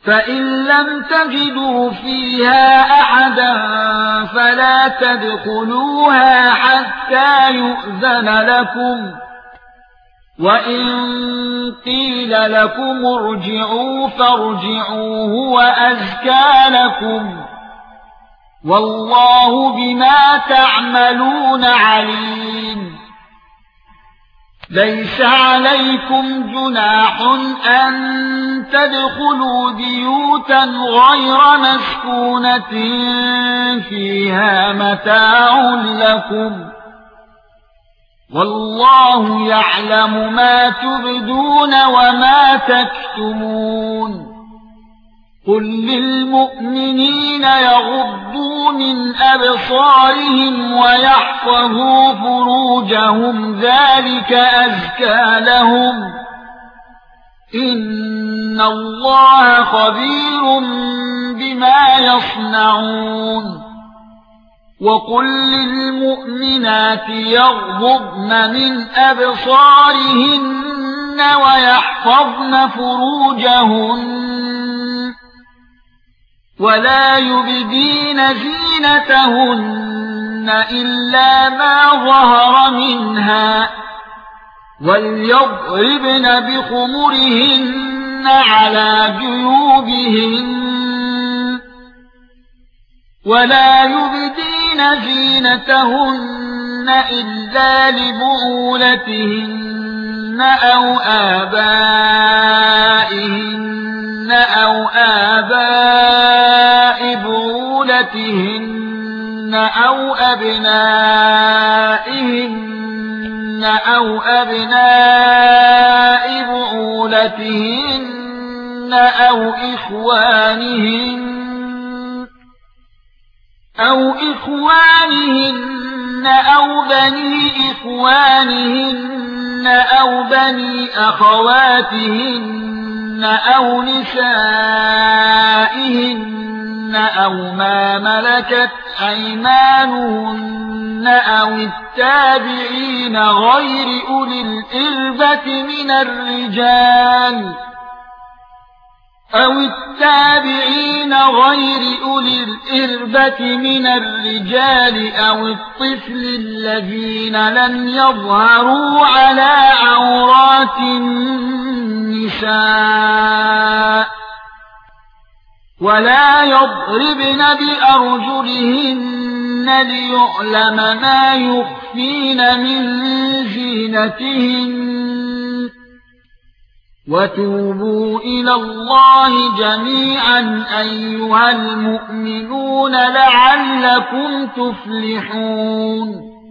فإن لم تجدوا فيها أحدا فلا تدخلوها حتى يؤذن لكم، وإن قيل لكم ارجعوا فارجعوا هو أزكى لكم، والله بما تعملون عليم. ليس عليكم جناح أن تدخلوا بيوتا غير مسكونة فيها متاع لكم، والله يعلم ما تبدون وما تكتمون. قل للمؤمنين يغضوا من أبصارهم ويحفظوا فروجهم ذلك أزكى لهم، إن الله خبير بما يصنعون. وقل للمؤمنات يغضضن من أبصارهن ويحفظن فروجهن ولا يبدين زينتهن إلا ما ظهر منها، وليضربن بخمرهن على جيوبهن ولا يبدين زينتهن إلا لبعولتهن أو آبائهن أو آباء بعولتهن أو أبنائهن أو أبناء بعولتهن أو إخوانهن أو بني إخوانهن أو بني أخواتهن أو نسائهن أو ما ملكت أيمانهن أو التابعين غير أولي الإربة من الرجال أو الطفل الذين لم يظهروا على عورات النساء، ولا يضربن بأرجلهن ليعلم ما يخفين من زينتهن. وتوبوا إلى الله جميعا أيها المؤمنون لعلكم تفلحون.